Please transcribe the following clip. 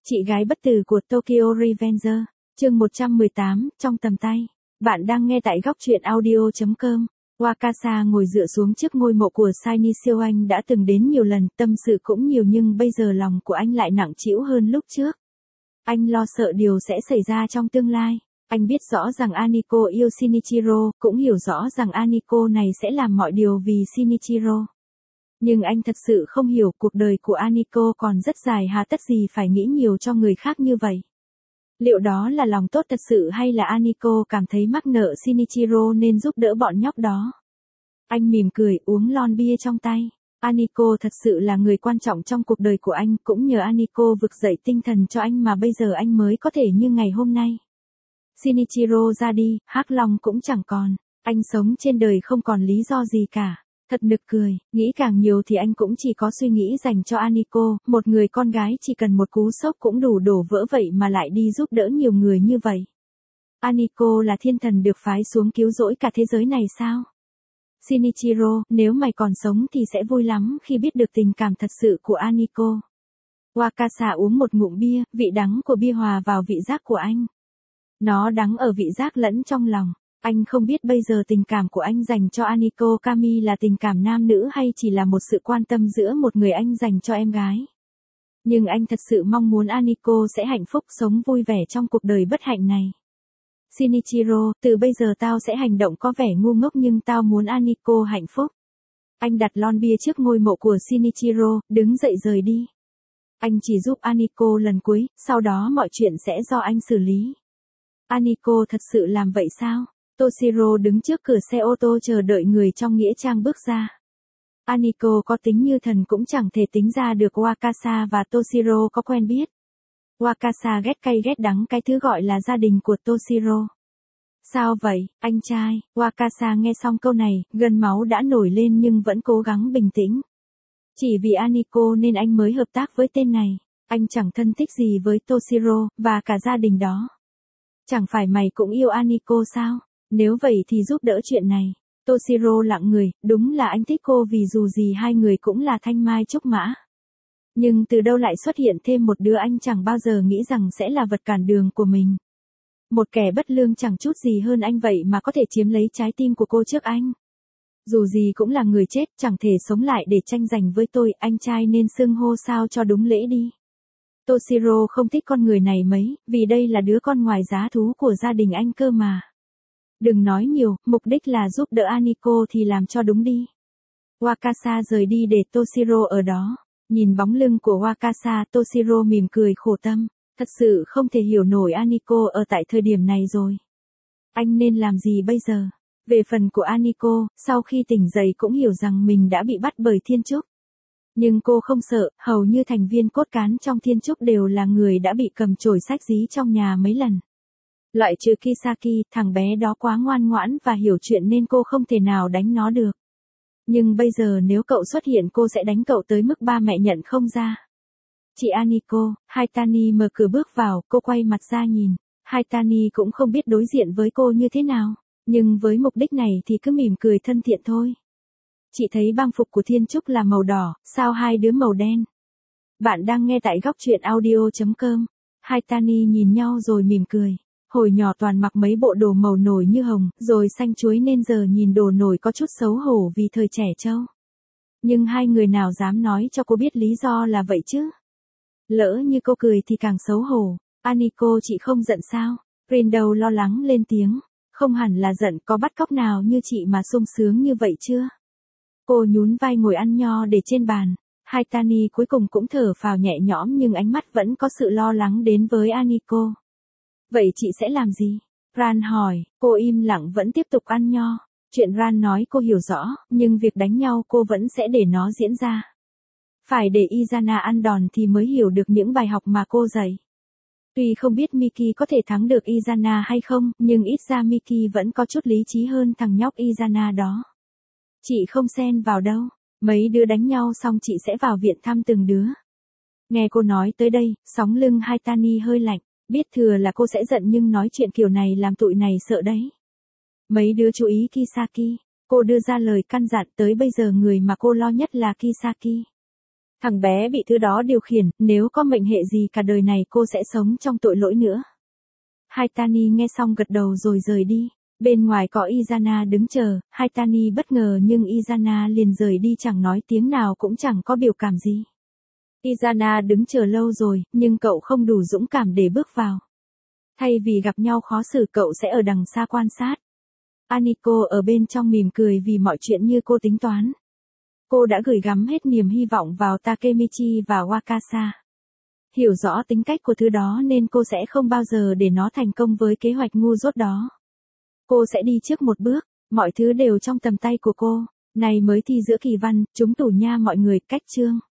Chị gái bất tử của Tokyo Revenger, chương 118, trong tầm tay. Bạn đang nghe tại góc truyện audio.com. Wakasa ngồi dựa xuống trước ngôi mộ của Shiny Siêu. Anh đã từng đến nhiều lần, tâm sự cũng nhiều, nhưng bây giờ lòng của anh lại nặng trĩu hơn lúc trước. Anh lo sợ điều sẽ xảy ra trong tương lai. Anh biết rõ rằng Aniko yêu Shinichiro, cũng hiểu rõ rằng Aniko này sẽ làm mọi điều vì Shinichiro. Nhưng anh thật sự không hiểu, cuộc đời của Aniko còn rất dài, hà tất gì phải nghĩ nhiều cho người khác như vậy. Liệu đó là lòng tốt thật sự, hay là Aniko cảm thấy mắc nợ Shinichiro nên giúp đỡ bọn nhóc đó? Anh mỉm cười, uống lon bia trong tay. Aniko thật sự là người quan trọng trong cuộc đời của anh, cũng nhờ Aniko vực dậy tinh thần cho anh mà bây giờ anh mới có thể như ngày hôm nay. Shinichiro ra đi, Hắc Long cũng chẳng còn. Anh sống trên đời không còn lý do gì cả. Thật nực cười, nghĩ càng nhiều thì anh cũng chỉ có suy nghĩ dành cho Aniko, một người con gái chỉ cần một cú sốc cũng đủ đổ vỡ, vậy mà lại đi giúp đỡ nhiều người như vậy. Aniko là thiên thần được phái xuống cứu rỗi cả thế giới này sao? Shinichiro, nếu mày còn sống thì sẽ vui lắm khi biết được tình cảm thật sự của Aniko. Wakasa uống một ngụm bia, vị đắng của bia hòa vào vị giác của anh. Nó đắng ở vị giác lẫn trong lòng. Anh không biết bây giờ tình cảm của anh dành cho Aniko Kami là tình cảm nam nữ hay chỉ là một sự quan tâm giữa một người anh dành cho em gái. Nhưng anh thật sự mong muốn Aniko sẽ hạnh phúc, sống vui vẻ trong cuộc đời bất hạnh này. Shinichiro, từ bây giờ tao sẽ hành động có vẻ ngu ngốc nhưng tao muốn Aniko hạnh phúc. Anh đặt lon bia trước ngôi mộ của Shinichiro, đứng dậy rời đi. Anh chỉ giúp Aniko lần cuối, sau đó mọi chuyện sẽ do anh xử lý. Aniko thật sự làm vậy sao? Toshiro đứng trước cửa xe ô tô chờ đợi người trong nghĩa trang bước ra. Aniko có tính như thần cũng chẳng thể tính ra được Wakasa và Toshiro có quen biết. Wakasa ghét cay ghét đắng cái thứ gọi là gia đình của Toshiro. Sao vậy, anh trai? Wakasa nghe xong câu này, gần máu đã nổi lên nhưng vẫn cố gắng bình tĩnh. Chỉ vì Aniko nên anh mới hợp tác với tên này. Anh chẳng thân thích gì với Toshiro, và cả gia đình đó. Chẳng phải mày cũng yêu Aniko sao? Nếu vậy thì giúp đỡ chuyện này. Toshiro lặng người, đúng là anh thích cô vì dù gì hai người cũng là thanh mai trúc mã. Nhưng từ đâu lại xuất hiện thêm một đứa anh chẳng bao giờ nghĩ rằng sẽ là vật cản đường của mình. Một kẻ bất lương chẳng chút gì hơn anh vậy mà có thể chiếm lấy trái tim của cô trước anh. Dù gì cũng là người chết, chẳng thể sống lại để tranh giành với tôi, anh trai nên xưng hô sao cho đúng lễ đi. Toshiro không thích con người này mấy, vì đây là đứa con ngoài giá thú của gia đình anh cơ mà. Đừng nói nhiều, mục đích là giúp đỡ Aniko thì làm cho đúng đi. Wakasa rời đi để Toshiro ở đó. Nhìn bóng lưng của Wakasa, Toshiro mỉm cười khổ tâm. Thật sự không thể hiểu nổi Aniko ở tại thời điểm này rồi. Anh nên làm gì bây giờ? Về phần của Aniko, sau khi tỉnh dậy cũng hiểu rằng mình đã bị bắt bởi Thiên Trúc. Nhưng cô không sợ, hầu như thành viên cốt cán trong Thiên Trúc đều là người đã bị cầm chổi xách dí trong nhà mấy lần. Loại trừ Kisaki, thằng bé đó quá ngoan ngoãn và hiểu chuyện nên cô không thể nào đánh nó được. Nhưng bây giờ nếu cậu xuất hiện cô sẽ đánh cậu tới mức ba mẹ nhận không ra. Chị Aniko, Haitani mở cửa bước vào, cô quay mặt ra nhìn. Haitani cũng không biết đối diện với cô như thế nào, nhưng với mục đích này thì cứ mỉm cười thân thiện thôi. Chị thấy bang phục của Thiên Trúc là màu đỏ, sao hai đứa màu đen? Bạn đang nghe tại góc truyện audio.com. Haitani nhìn nhau rồi mỉm cười. Hồi nhỏ toàn mặc mấy bộ đồ màu nổi như hồng, rồi xanh chuối nên giờ nhìn đồ nổi có chút xấu hổ vì thời trẻ trâu. Nhưng hai người nào dám nói cho cô biết lý do là vậy chứ? Lỡ như cô cười thì càng xấu hổ. Aniko, chị không giận sao? Rindou lo lắng lên tiếng. Không hẳn là giận, có bắt cóc nào như chị mà sung sướng như vậy chưa? Cô nhún vai ngồi ăn nho để trên bàn. Haitani cuối cùng cũng thở phào nhẹ nhõm nhưng ánh mắt vẫn có sự lo lắng đến với Aniko. Vậy chị sẽ làm gì? Ran hỏi, cô im lặng vẫn tiếp tục ăn nho. Chuyện Ran nói cô hiểu rõ, nhưng việc đánh nhau cô vẫn sẽ để nó diễn ra. Phải để Izana ăn đòn thì mới hiểu được những bài học mà cô dạy. Tuy không biết Miki có thể thắng được Izana hay không, nhưng ít ra Miki vẫn có chút lý trí hơn thằng nhóc Izana đó. Chị không xen vào đâu, mấy đứa đánh nhau xong chị sẽ vào viện thăm từng đứa. Nghe cô nói tới đây, sóng lưng Haitani hơi lạnh. Biết thừa là cô sẽ giận nhưng nói chuyện kiểu này làm tụi này sợ đấy. Mấy đứa chú ý Kisaki. Cô đưa ra lời căn dặn, tới bây giờ người mà cô lo nhất là Kisaki. Thằng bé bị thứ đó điều khiển, nếu có mệnh hệ gì cả đời này cô sẽ sống trong tội lỗi nữa. Haitani nghe xong gật đầu rồi rời đi. Bên ngoài có Izana đứng chờ, Haitani bất ngờ nhưng Izana liền rời đi chẳng nói tiếng nào cũng chẳng có biểu cảm gì. Izana đứng chờ lâu rồi, nhưng cậu không đủ dũng cảm để bước vào. Thay vì gặp nhau khó xử cậu sẽ ở đằng xa quan sát. Aniko ở bên trong mỉm cười vì mọi chuyện như cô tính toán. Cô đã gửi gắm hết niềm hy vọng vào Takemichi và Wakasa. Hiểu rõ tính cách của thứ đó nên cô sẽ không bao giờ để nó thành công với kế hoạch ngu dốt đó. Cô sẽ đi trước một bước, mọi thứ đều trong tầm tay của cô. Này mới thi giữa kỳ văn, trúng tủ nha mọi người, cách chương.